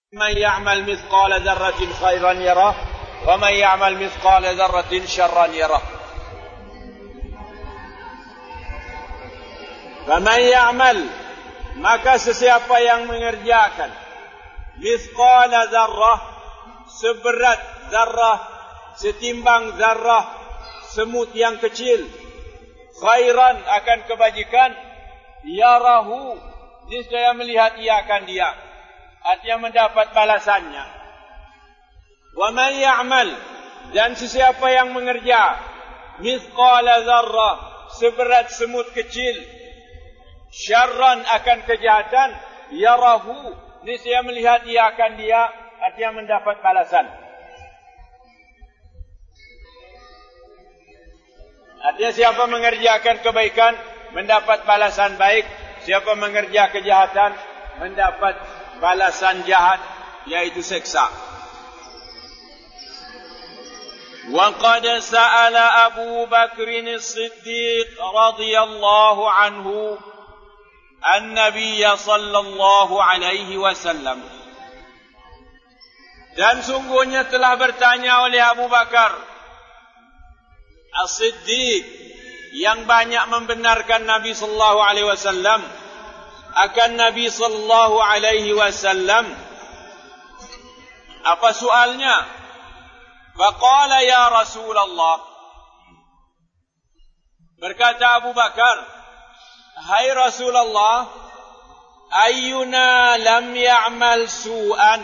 من يعمل مثقال ذرة خيرا يره ومن يعمل مثقال ذرة شرا يره. Faman ya'mal, maka sesiapa yang mengerjakan mithqala dzarrah, seberat zarrah, setimbang zarrah semut yang kecil, khairan akan kebajikan, yarahu, niscaya melihat ia akan dia, artinya mendapat balasannya. Wa man ya'mal, dan sesiapa yang mengerja mithqala dzarrah, seberat semut kecil, syarran akan kejahatan, yarahu, niscaya melihat ia akan dia, artinya mendapat balasan. Artinya siapa mengerjakan kebaikan mendapat balasan baik, siapa mengerja kejahatan mendapat balasan jahat, yaitu seksa. Wa qad sa'ala Abu Bakr as-Siddiq radhiyallahu anhu an-nabiy sallallahu alaihi wasallam. Dan sungguhnya telah bertanya oleh Abu Bakar As-Siddiq, yang banyak membenarkan Nabi sallallahu alaihi wasallam, akan Nabi sallallahu alaihi wasallam. Apa soalnya? Faqala ya Rasulullah, berkata Abu Bakar, hai Rasulullah, ayyuna lam ya'mal su'an,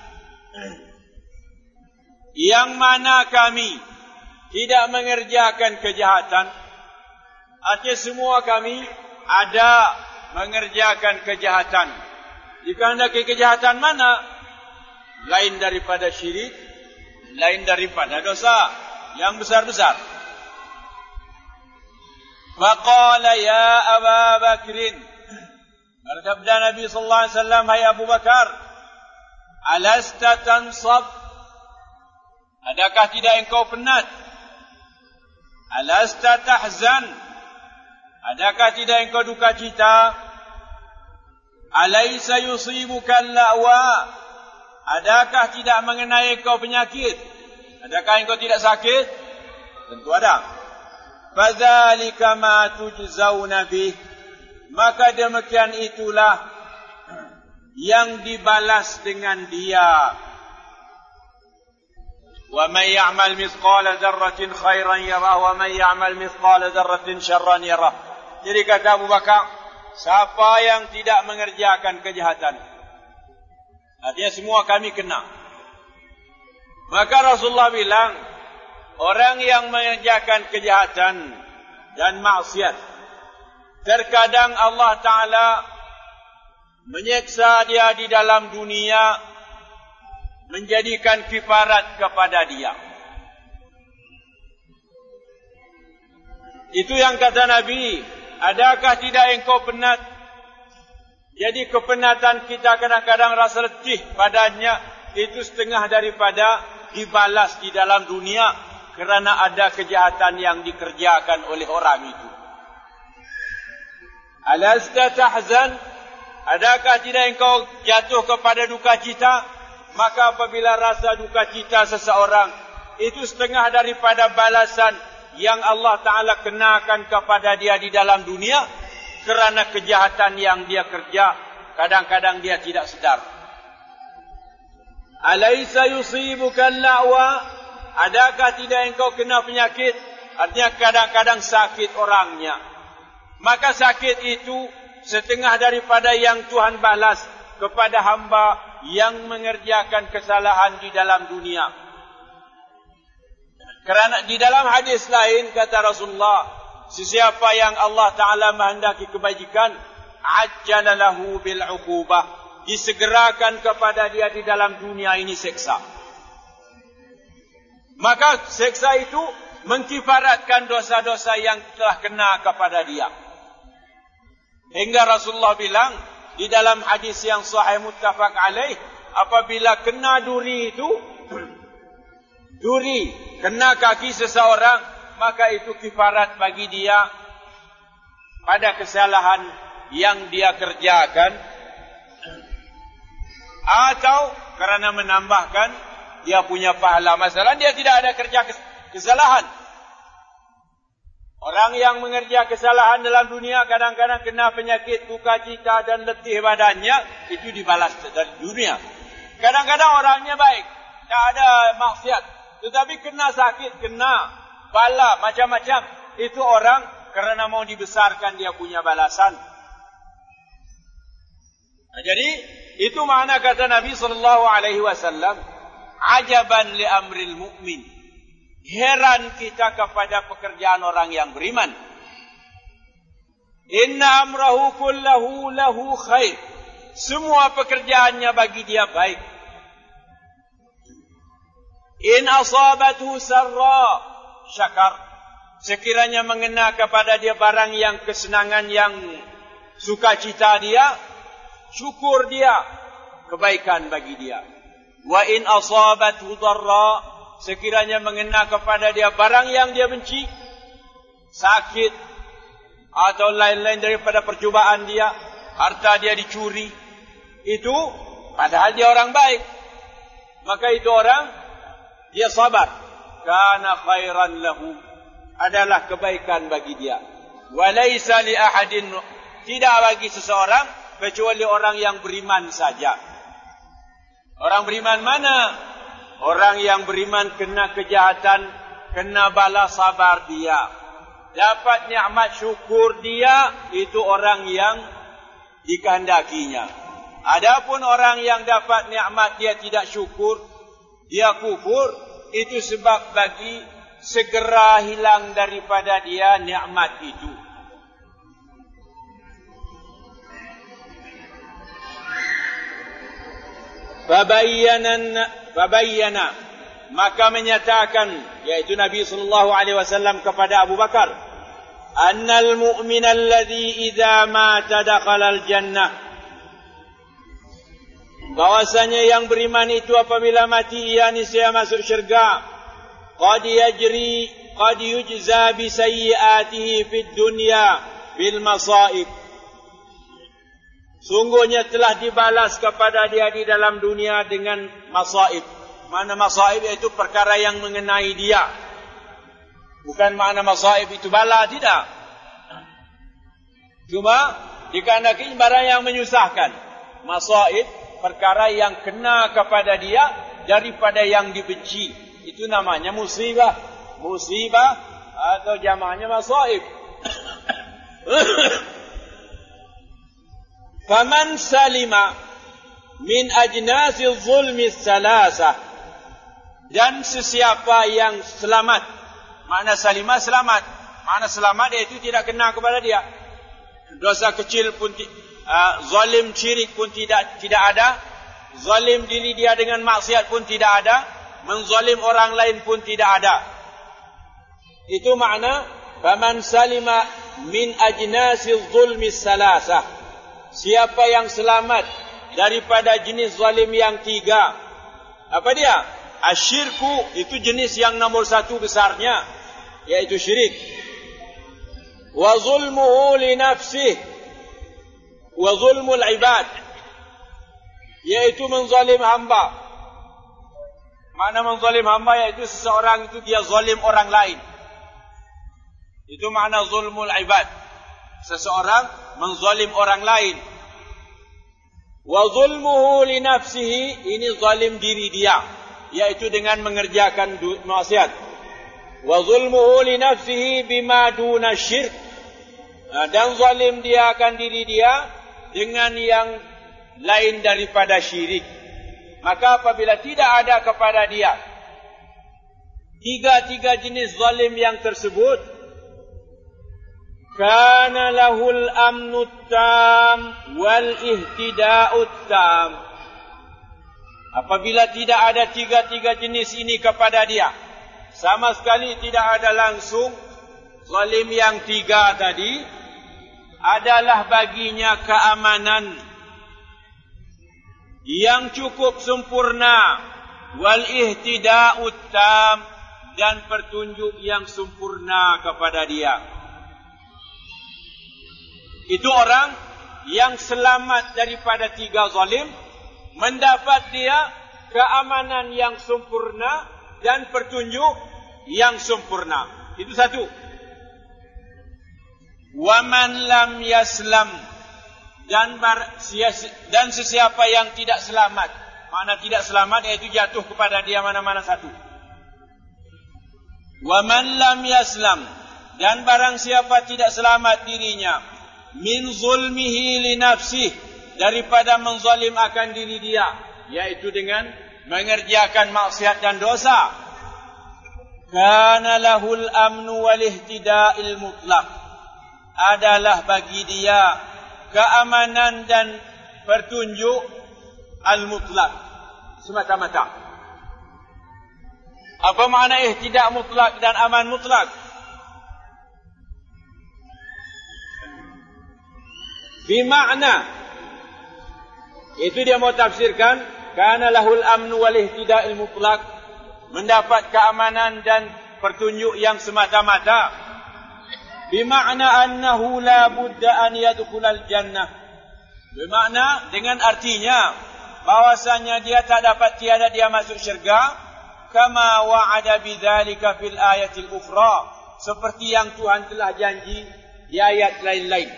yang mana kami tidak mengerjakan kejahatan. Artinya semua kami ada mengerjakan kejahatan. Jika hendak kejahatan mana? Lain daripada syirik, lain daripada dosa yang besar-besar. Faqala ya Abu Bakrin, bersabda Nabi sallallahu alaihi wasallam, hai Abu Bakar, alasta tansab, adakah tidak engkau penat? Alasta tahzan, adakah tidak engkau duka cita? Alaysa yusibuka al-la'wa, adakah tidak mengenai engkau penyakit? Adakah engkau tidak sakit? Tentu ada. Fadzalika ma tujzauna bih, maka demikian itulah yang dibalas dengan dia. Wa man ya'mal mithqala dzarratin khairan yarah wa man ya'mal mithqala dzarratin syarran yarah. Jadi kata Abu Bakar, siapa yang tidak mengerjakan kejahatan, artinya semua kami kena. Maka Rasulullah bilang, orang yang mengerjakan kejahatan dan maksiat, terkadang Allah Ta'ala menyeksa dia di dalam dunia, menjadikan kifarat kepada dia. Itu yang kata Nabi, adakah tidak engkau penat? Jadi kepenatan kita kadang-kadang rasa letih padanya, itu setengah daripada dibalas di dalam dunia, kerana ada kejahatan yang dikerjakan oleh orang itu. Alasta tahzan, adakah tidak engkau jatuh kepada duka cita? Maka apabila rasa duka cita seseorang, itu setengah daripada balasan yang Allah Ta'ala kenakan kepada dia di dalam dunia, kerana kejahatan yang dia kerja, kadang-kadang dia tidak sedar. Alaysa yusibuka al-la'wa, adakah tidak engkau kena penyakit? Artinya kadang-kadang sakit orangnya. Maka sakit itu setengah daripada yang Tuhan balas kepada hamba yang mengerjakan kesalahan di dalam dunia. Kerana di dalam hadis lain kata Rasulullah, sesiapa yang Allah Ta'ala menghendaki kebajikan, ajjala lahu bil uqubah, disegerakan kepada dia di dalam dunia ini seksa. Maka seksa itu mengkifaratkan dosa-dosa yang telah kena kepada dia. Hingga Rasulullah bilang di dalam hadis yang sahih muttafaq alaih, apabila kena duri itu, duri kena kaki seseorang, maka itu kifarat bagi dia pada kesalahan yang dia kerjakan atau kerana menambahkan dia punya pahala. Masalah dia tidak ada kerja kesalahan. Orang yang mengerja kesalahan dalam dunia kadang-kadang kena penyakit, duka cita dan letih badannya, itu dibalas dari dunia. Kadang-kadang orangnya baik, tak ada maksiat, tetapi kena sakit, kena bala macam-macam. Itu orang kerana mau dibesarkan dia punya balasan. Jadi itu makna kata Nabi SAW, ajaban li amril mu'min. Heran kita kepada pekerjaan orang yang beriman. Inna amrahu kullahu lahu khair. Semua pekerjaannya bagi dia baik. In asabathu sarra syakar. Sekiranya mengena kepada dia barang yang kesenangan, yang sukacita dia, syukur dia, kebaikan bagi dia. Wa in asabathu darra, sekiranya mengena kepada dia barang yang dia benci, sakit atau lain-lain daripada percubaan dia, harta dia dicuri, itu padahal dia orang baik, maka itu orang dia sabar, kana khairan lahu, adalah kebaikan bagi dia. Walaysa li ahadin, tidak bagi seseorang kecuali orang yang beriman saja. Orang beriman mana? Orang yang beriman kena kejahatan, kena bala sabar dia. Dapat nikmat syukur dia, itu orang yang dikehendakinya. Adapun orang yang dapat nikmat dia tidak syukur, dia kufur, itu sebab bagi segera hilang daripada dia nikmat itu. Fabayyana, maka menyatakan, yaitu Nabi SAW kepada Abu Bakar, annal mu'mina alladhi idza mata dakhala al-jannah, bahwasanya yang beriman itu apabila mati ia niscaya masuk syurga. Qad yujza bi sayyi'atihi fid dunya bil masaib, sungguhnya telah dibalas kepada dia di dalam dunia dengan masaib. Makna masaib iaitu perkara yang mengenai dia. Bukan makna masaib itu bala, tidak. Cuma dikehendaki barang yang menyusahkan. Masaib, perkara yang kena kepada dia daripada yang dibenci. Itu namanya musibah. Musibah atau jamaknya masaib. Faman salima min ajnasi zulmi salasah, dan sesiapa yang selamat. Makna salima selamat. Makna selamat iaitu tidak kena kepada dia. Dosa kecil pun zalim syirik pun tidak ada. Zalim diri dia dengan maksiat pun tidak ada. Menzalim orang lain pun tidak ada. Itu makna faman salima min ajnasi zulmi salasah. Siapa yang selamat daripada jenis zalim yang tiga. Apa dia? Asyirku, itu jenis yang nomor satu besarnya, yaitu syirik. Wa zulmuhu li nafsih wa zulmul ibad, yaitu menzalim hamba. Makna menzalim hamba yaitu seseorang itu dia zalim orang lain. Itu makna zulmul ibad. Seseorang menzalim orang lain. Wa zulmuhu li nafsihi, ini zalim diri dia, yaitu dengan mengerjakan maksiat. Wa zulmuhu li nafsihi bima duna syirk, dan zalim dia akan diri dia dengan yang lain daripada syirik. Maka apabila tidak ada kepada dia tiga jenis zalim yang tersebut, kana lahul amnut tam wal ihtida'ut tam. Apabila tidak ada tiga jenis ini kepada dia, sama sekali tidak ada langsung zalim yang tiga tadi, adalah baginya keamanan yang cukup sempurna, wal ihtida'ut tam, dan petunjuk yang sempurna kepada dia. Itu orang yang selamat daripada tiga zalim, mendapat dia keamanan yang sempurna dan petunjuk yang sempurna. Itu satu. Wa man lam yaslam, dan sesiapa yang tidak selamat. Makna tidak selamat iaitu jatuh kepada dia mana-mana satu. Wa man lam yaslam, dan barang siapa tidak selamat dirinya min zulmihi li nafsih, daripada menzalim akan diri dia, yaitu dengan mengerjakan maksiat dan dosa, kana lahul amnu wal ihtida'il mutlaq, adalah bagi dia keamanan dan petunjuk al-mutlaq, semata-mata. Apa makna ihtidak mutlak dan aman mutlak? Bimakna, itu dia mau tafsirkan, kana lahul amnu wal ihtida'il mutlaq, mendapat keamanan dan petunjuk yang semata-mata. Bimakna annahu la budda an yadkhulal jannah, bermakna dengan artinya bahwasanya dia tak dapat tiada dia masuk syurga, kama wa'ada bidzalika fil ayatil ukhra, seperti yang Tuhan telah janji di ayat lain-lain.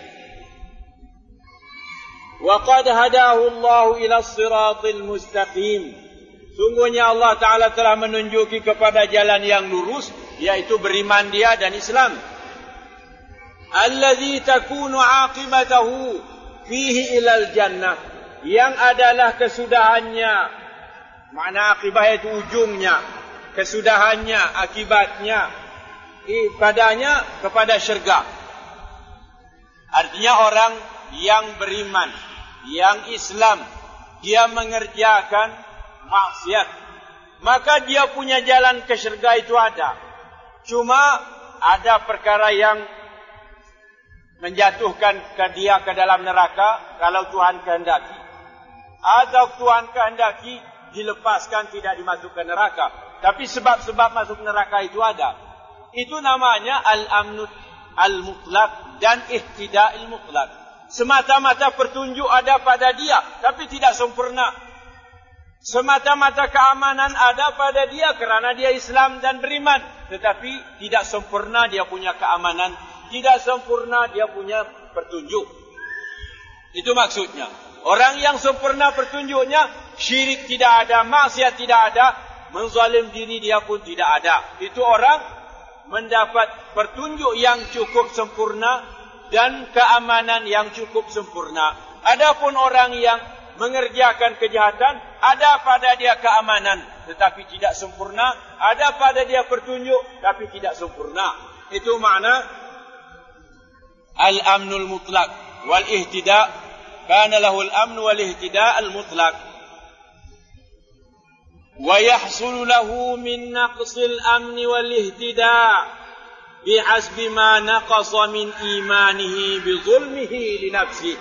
Wa qad hadahu Allah ila as-siratil mustaqim, sungguhnya Allah Ta'ala telah menunjuki kepada jalan yang lurus, yaitu beriman dia dan Islam. Alladzi takunu aqibatahu fihi ilal jannah, yang adalah kesudahannya, makna akibah itu ujungnya, kesudahannya, akibatnya padanya kepada syurga. Artinya orang yang beriman, yang Islam, dia mengerjakan maksiat, maka dia punya jalan ke syurga itu ada. Cuma ada perkara yang menjatuhkan dia ke dalam neraka kalau Tuhan kehendaki, atau Tuhan kehendaki dilepaskan tidak dimasukkan neraka. Tapi sebab-sebab masuk neraka itu ada. Itu namanya al-amnu al-mutlaq dan ihtida'il mutlaq. Semata-mata petunjuk ada pada dia, tapi tidak sempurna. Semata-mata keamanan ada pada dia kerana dia Islam dan beriman, tetapi tidak sempurna dia punya keamanan, tidak sempurna dia punya petunjuk. Itu maksudnya. Orang yang sempurna petunjuknya, syirik tidak ada, maksiat tidak ada, menzalim diri dia pun tidak ada. Itu orang mendapat petunjuk yang cukup sempurna dan keamanan yang cukup sempurna. Adapun orang yang mengerjakan kejahatan, ada pada dia keamanan tetapi tidak sempurna, ada pada dia petunjuk tapi tidak sempurna. Itu makna al-amnul mutlaq wal ihtida', kana lahu al-amn wal ihtida' al-mutlaq. Wa yahsul lahu min naqsil amni wal ihtida' bihasbi ma naqasa min imanihi bi zulmihi li nafsihi.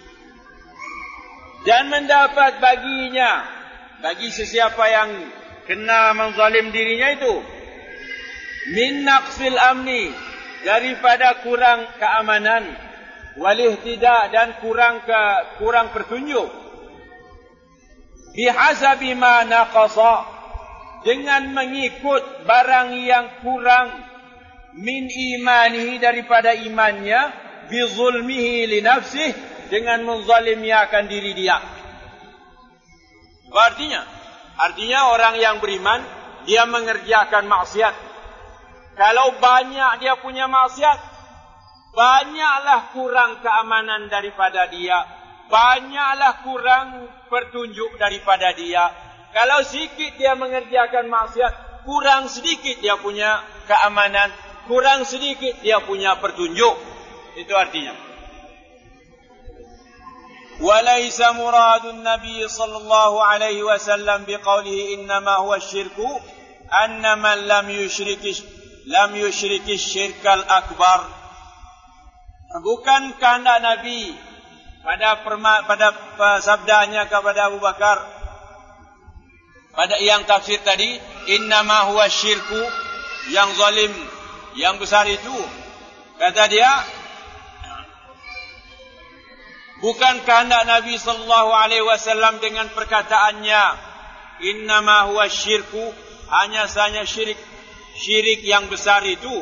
Dan mendapat baginya, bagi sesiapa yang kena menzalim dirinya itu, min naqsil amni, daripada kurang keamanan, wal ihtida', dan kurang petunjuk, bihasabi ma naqasa, dengan mengikut barang yang kurang, min imanihi, daripada imannya, bi zulmihi li nafsihi, dengan menzalimiakan diri dia. Artinya orang yang beriman, dia mengerjakan maksiat. Kalau banyak dia punya maksiat, banyaklah kurang keamanan daripada dia, banyaklah kurang petunjuk daripada dia. Kalau sedikit dia mengerjakan maksiat, kurang sedikit dia punya keamanan, kurang sedikit dia punya petunjuk. Itu artinya. وليس مراد النبي صلى الله عليه وسلم بقوله إنما هو الشرك أن من لم يشرك الشرك الأكبر. Bukan kehendak Nabi pada sabdanya kepada Abu Bakar pada yang tafsir tadi, innama huwa syirku, yang zalim yang besar itu, kata dia, Bukankah hendak Nabi sallallahu alaihi wasallam dengan perkataannya, innama huwa syirku, hanya saja syirik yang besar itu,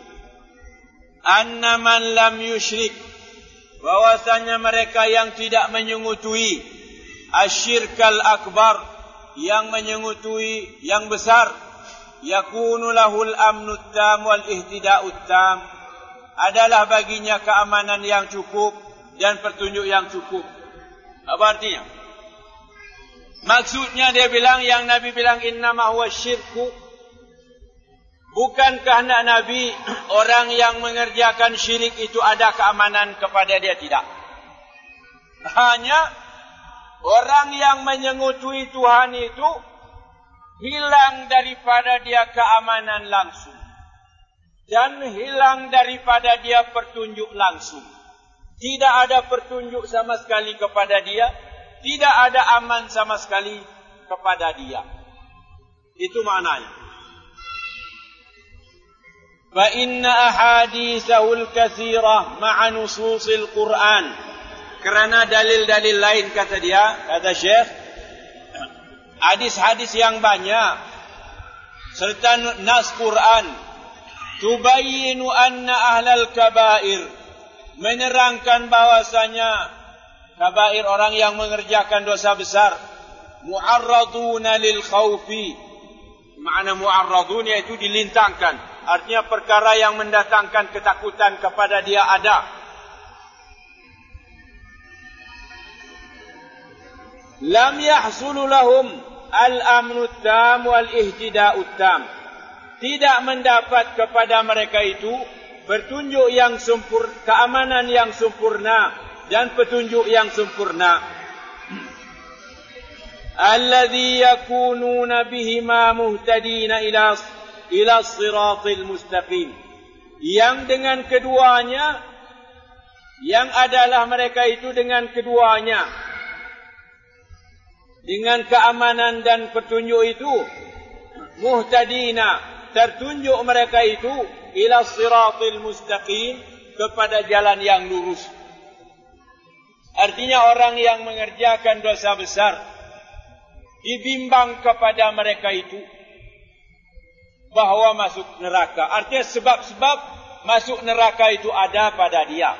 anna man lam yusyrik, bahwasanya mereka yang tidak menyungutui asyirkal akbar, yang menyungutui yang besar, yakunu lahul amnut tam wal ihtida'ut tam, adalah baginya keamanan yang cukup dan petunjuk yang cukup. Apa artinya? Maksudnya dia bilang, yang Nabi bilang innama huwa syirku, bukankah hendak Nabi orang yang mengerjakan syirik itu ada keamanan kepada dia? Tidak. Hanya orang yang menyengutui Tuhan itu hilang daripada dia keamanan langsung, dan hilang daripada dia pertunjuk langsung. Tidak ada pertunjuk sama sekali kepada dia, tidak ada aman sama sekali kepada dia. Itu maknanya. Fa inna ahaditsahul katsirah ma'a nususil Qur'an. Kerana dalil-dalil lain, kata dia, kata Syekh, hadis-hadis yang banyak serta nas Quran, tubayyinu anna ahlal kabair, menerangkan bahwasanya kabair, orang yang mengerjakan dosa besar, mu'arraduna lil khawfi. Makna mu'arradun iaitu dilintangkan, artinya perkara yang mendatangkan ketakutan kepada dia ada. Lam yahsulu lahum al-amnut tam wal ihtida'ut tam, tidak mendapat kepada mereka itu petunjuk yang sempurna, keamanan yang sempurna dan petunjuk yang sempurna. Alladhi yakununa bihima muhtadina ila siratil mustaqim, yang dengan keduanya, yang adalah mereka itu dengan keduanya, dengan keamanan dan petunjuk itu, muhtadina, tertunjuk mereka itu ila siratil mustaqim, kepada jalan yang lurus. Artinya orang yang mengerjakan dosa besar dibimbang kepada mereka itu bahawa masuk neraka. Artinya sebab-sebab masuk neraka itu ada pada dia.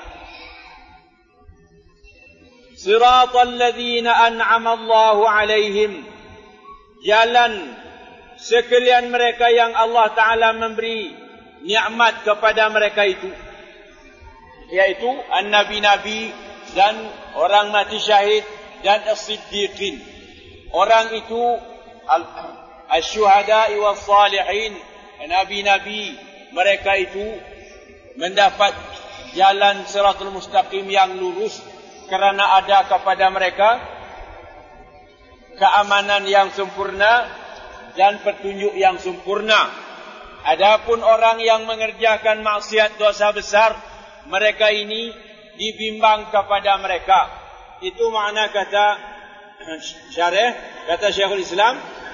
Siratal ladzina an'ama Allahu alaihim, jalan sekalian mereka yang Allah Ta'ala memberi nikmat kepada mereka itu, yaitu an-nabi-nabi dan orang mati syahid dan as-siddiqin. Orang itu asy-syuhada'i was-salihin, nabi-nabi, mereka itu mendapat jalan siratul mustaqim yang lurus kerana ada kepada mereka keamanan yang sempurna dan petunjuk yang sempurna. Adapun orang yang mengerjakan maksiat dosa besar, mereka ini dibimbang kepada mereka. Itu makna kata syarih, kata Syekhul Islam,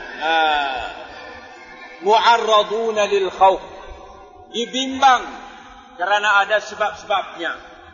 mu'arraduna lil khawf, dibimbang kerana ada sebab-sebabnya.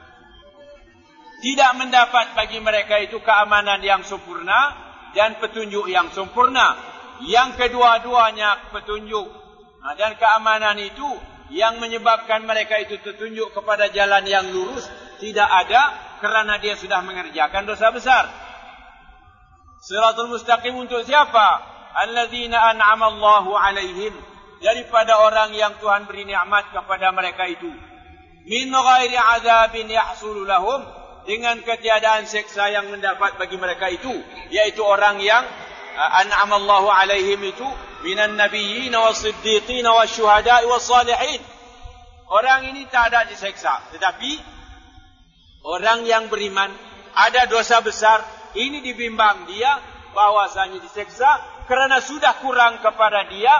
Tidak mendapat bagi mereka itu keamanan yang sempurna dan petunjuk yang sempurna. Yang kedua-duanya, petunjuk dan keamanan itu yang menyebabkan mereka itu tertunjuk kepada jalan yang lurus, tidak ada kerana dia sudah mengerjakan dosa besar. Siratul mustaqim untuk siapa? Alladzina an'ama Allahu alaihim, daripada orang yang Tuhan beri nikmat kepada mereka itu. Min ghairi azabin yahsulu lahum, dengan ketiadaan seksa yang mendapat bagi mereka itu, yaitu orang yang an'ama Allahu alaihim itu minan nabiyyin was-siddiqin wasyuhada'i was-salihin. Orang ini tak ada diseksa, tetapi orang yang beriman ada dosa besar, ini dibimbang dia bahwasanya diseksa kerana sudah kurang kepada dia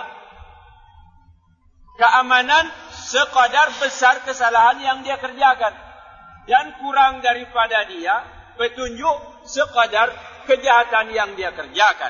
keamanan sekadar besar kesalahan yang dia kerjakan, dan kurang daripada dia petunjuk sekadar kejahatan yang dia kerjakan.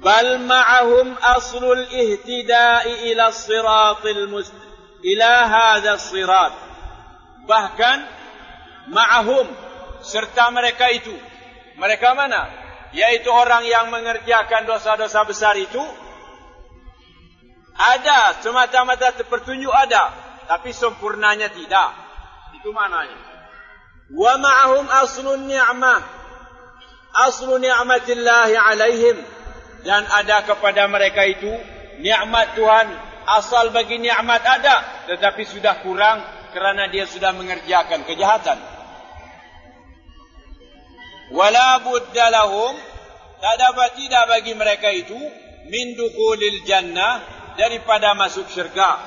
bal ma'ahum aslul ihtida'i ila siratil ila hadha sirat. Bahkan ma'ahum, serta mereka itu. Mereka mana? Yaitu orang yang mengerjakan dosa-dosa besar itu. Ada, semata-mata petunjuk ada, tapi sempurnanya tidak. Itu maknanya. Wa ma'ahum aslun ni'mah, aslu ni'matillahi alaihim. Dan ada kepada mereka itu nikmat Tuhan. Asal bagi nikmat ada, tetapi sudah kurang kerana dia sudah mengerjakan kejahatan. Wala budda lahum, tidak bagi mereka itu min dukhulil jannah, daripada masuk syurga.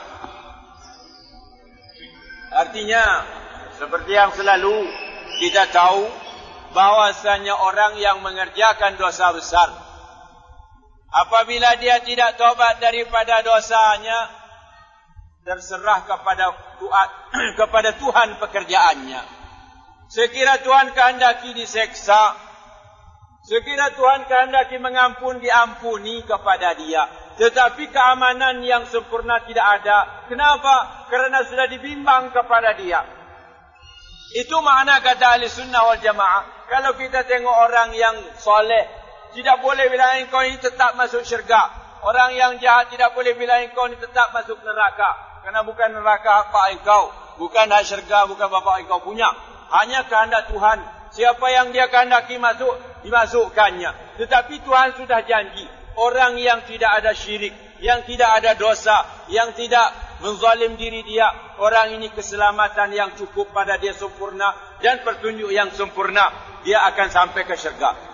Artinya seperti yang selalu kita tahu, bahwasanya orang yang mengerjakan dosa besar, apabila dia tidak taubat daripada dosanya, terserah kepada Tuhan pekerjaannya. Sekira Tuhan kehendaki diseksa, sekira Tuhan kehendaki mengampun, diampuni kepada dia. Tetapi keamanan yang sempurna tidak ada. Kenapa? Kerana sudah dibimbang kepada dia. Itu makna kata ahli sunnah wal jamaah. Kalau kita tengok orang yang soleh, tidak boleh bilang engkau ini tetap masuk syurga. Orang yang jahat tidak boleh bilang engkau ini tetap masuk neraka. Kerana bukan neraka hak engkau, bukan hak syurga, bukan bapak engkau punya. Hanya kehendak Tuhan. Siapa yang dia kehendaki masuk, dimasukkannya. Tetapi Tuhan sudah janji, orang yang tidak ada syirik, yang tidak ada dosa, yang tidak menzalim diri dia, orang ini keselamatan yang cukup pada dia sempurna, dan petunjuk yang sempurna, dia akan sampai ke syurga.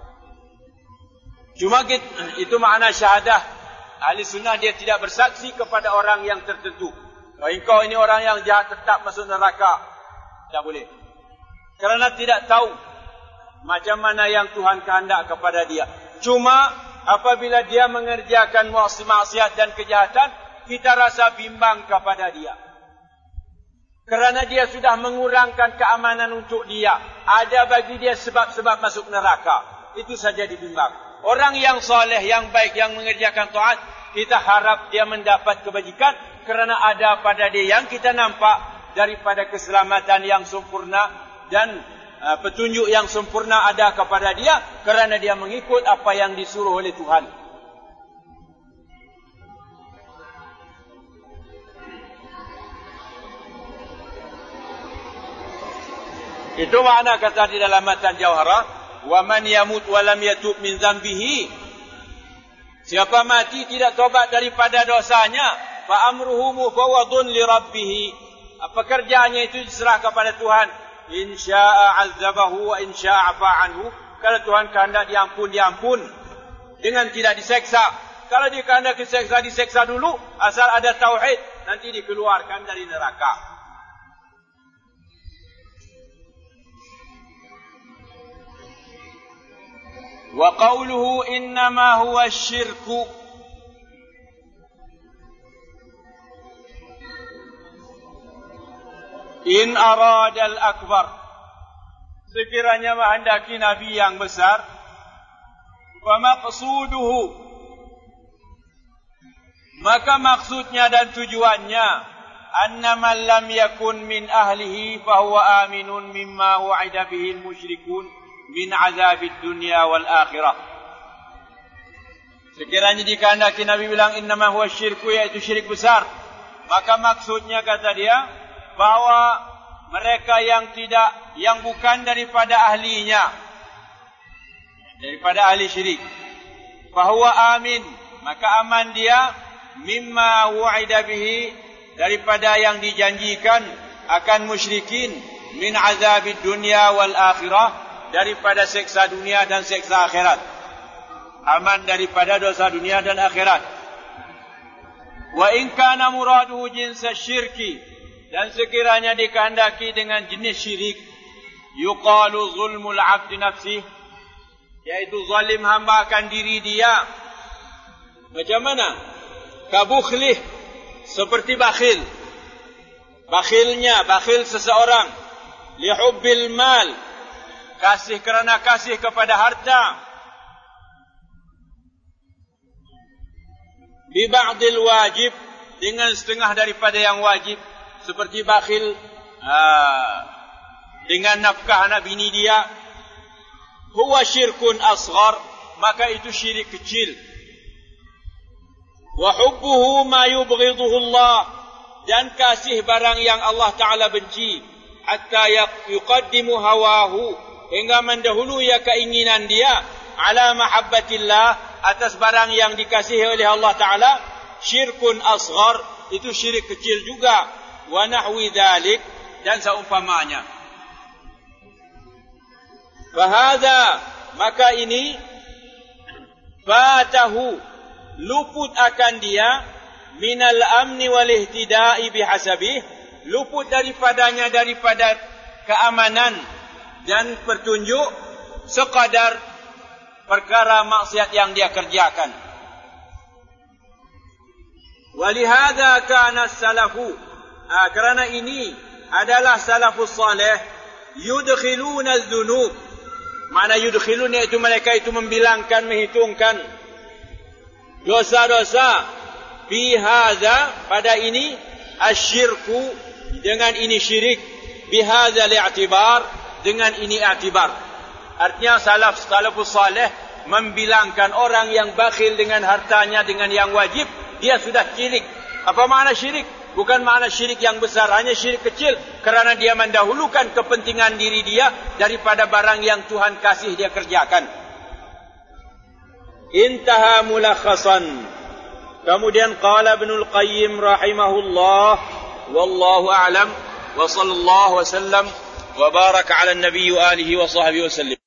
Cuma itu makna syahadah. Ahli sunnah dia tidak bersaksi kepada orang yang tertentu. Kalau engkau ini orang yang jahat tetap masuk neraka, tidak boleh. Kerana tidak tahu macam mana yang Tuhan kehendak kepada dia. Cuma apabila dia mengerjakan maksiat dan kejahatan, kita rasa bimbang kepada dia. Kerana dia sudah mengurangkan keamanan untuk dia. Ada bagi dia sebab-sebab masuk neraka. Itu saja dibimbang. Orang yang soleh, yang baik, yang mengerjakan taat, kita harap dia mendapat kebajikan kerana ada pada dia yang kita nampak daripada keselamatan yang sempurna dan petunjuk yang sempurna ada kepada dia kerana dia mengikut apa yang disuruh oleh Tuhan. Itu makna kata di dalam matan Jauharah, wa man yamut wa lam yatub min dzambihi, siapa mati tidak tobat daripada dosanya, fa amruhu mufawwadun li rabbih, pekerjaannya itu diserah kepada Tuhan. In syaa'a 'azzabahu wa in syaa'a 'afa anhu. Kalau Tuhan kehendak diampun dengan tidak diseksa. Kalau dia kehendak diseksa dulu, asal ada tauhid, nanti dikeluarkan dari neraka. Wa qawluhu innama huwa syirku, in arada al-akbar, sekiranya menghendaki Nabi yang besar, wa maqsuduhu, maka maksudnya dan tujuannya, anna man lam yakun min ahlihi fahuwa aminun mimma wa'ida bihi al-musyrikun min azabid dunya wal akhirah. Sekiranya dikehendaki Nabi bilang innama huwa syirku, yaitu syirik besar, maka maksudnya kata dia bahwa mereka yang bukan daripada ahlinya, daripada ahli syirik, fahuwa amin, maka aman dia, mimma wa'ida bihi, daripada yang dijanjikan akan musyrikin, min azabid dunya wal akhirah, daripada seksa dunia dan seksa akhirat. Aman daripada dosa dunia dan akhirat. Wa in kana muraduhu jinsa syirki, dan sekiranya dikehendaki dengan jenis syirik, yuqalu zulmul abdi nafsih, yaitu zalim hamba akan diri dia. Macam mana? Kabukhlih, seperti bakhil. Bakhil seseorang, lihubbil mal, kasih kerana kasih kepada harta. bi ba'dil wajib, dengan setengah daripada yang wajib, seperti bakhil dengan nafkah anak bini dia, huwa syirkun asghar, maka itu syirik kecil. Wa hubbuhu ma yubghiduhu Allah, dan kasih barang yang Allah Ta'ala benci, hatta yuqaddimu hawahu, hingga mendahului keinginan dia, ala mahabbatillah, atas barang yang dikasihi oleh Allah Ta'ala, syirkun asghar, itu syirik kecil juga. Wa nahwi dhalik, dan seumpamanya. Fahadha, maka ini, fatahu, luput akan dia, minal amni wal ihtida'i bihasabih, luput daripadanya daripada keamanan dan petunjuk sekadar perkara maksiat yang dia kerjakan. Walihada kana salafu, kerana ini adalah salafus salih, yudkhiluna adh-dhunub, mana yudkhilun, iaitu mereka itu membilangkan, menghitungkan dosa-dosa, fi hadza, pada ini, asyirku, dengan ini syirik, bi hadza li'tibar, dengan ini i'tibar. Artinya salafus salih membilangkan orang yang bakhil dengan hartanya dengan yang wajib, dia sudah syirik. Apa makna syirik? Bukan makna syirik yang besar, hanya syirik kecil, kerana dia mendahulukan kepentingan diri dia daripada barang yang Tuhan kasih dia kerjakan. Intaha mulakhasan. Kemudian qala Ibnul Qayyim rahimahullah, wallahu a'lam, wa sallallahu wa sallam wa baraka ala an-nabiy wa alihi wa sahbihi wa sallam.